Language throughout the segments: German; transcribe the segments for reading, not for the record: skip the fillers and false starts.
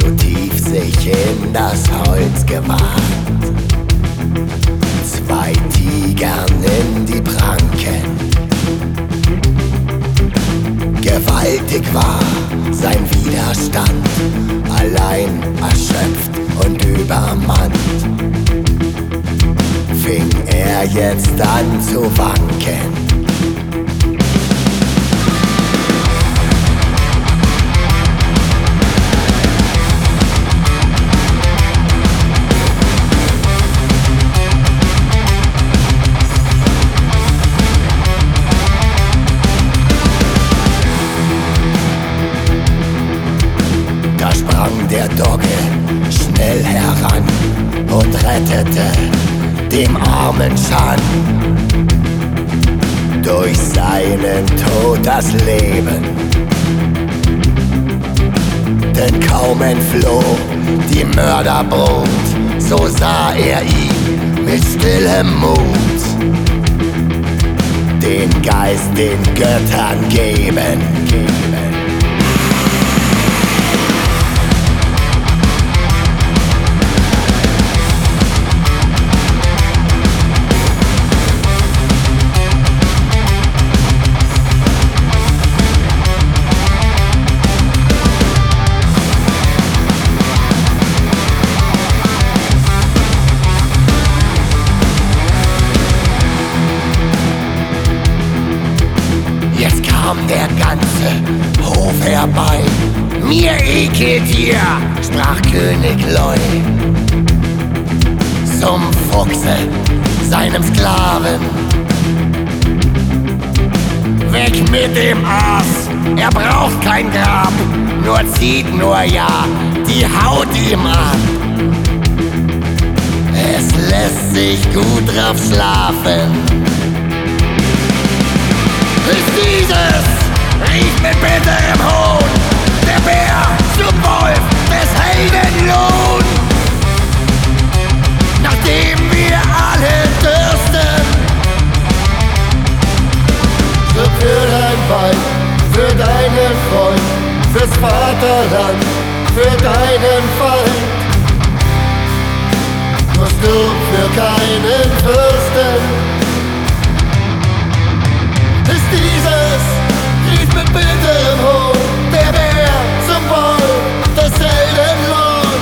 so tief sich in das Holz gewagt, 2 Tigern in die Pranken. Gewaltig war sein Widerstand, allein erschöpft und übermannt, fing er jetzt an zu wanken. Da sprang der Dogge schnell heran und rettete dem armen Chan durch seinen Tod das Leben. Denn kaum entfloh die Mörderbrut, so sah er ihn mit stillem Mut den Geist den Göttern geben. Jetzt kam der ganze Hof herbei. Mir ekelt hier, sprach König Leu zum Fuchse, seinem Sklaven. Weg mit dem Aas, er braucht kein Grab, nur zieht nur ja die Haut ihm ab. Es lässt sich gut drauf schlafen. Ist dieses, rief mit bitterem Hohn der Bär zum Wolf des Helden Lohn. Nachdem wir alle dürsten, stirb für dein Weib, für deinen Freund, fürs Vaterland, für deinen Feind. Nur stirb für keinen Fürsten. Ist dieses, rief mit bitterem Hohn der Bär zum Wolf des Helden Lohn.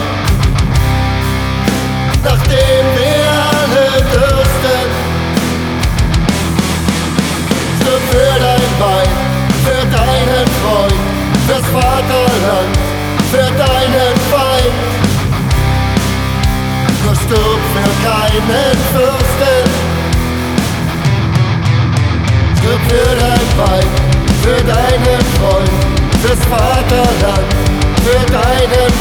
Nachdem wir alle dürsten, stirb für dein Weib, für deinen Freund, fürs Vaterland, für deinen Feind. Nur stirb für keinen Fürsten. Stirb für dein Weib, für deinen Freund, fürs Vaterland, für deinen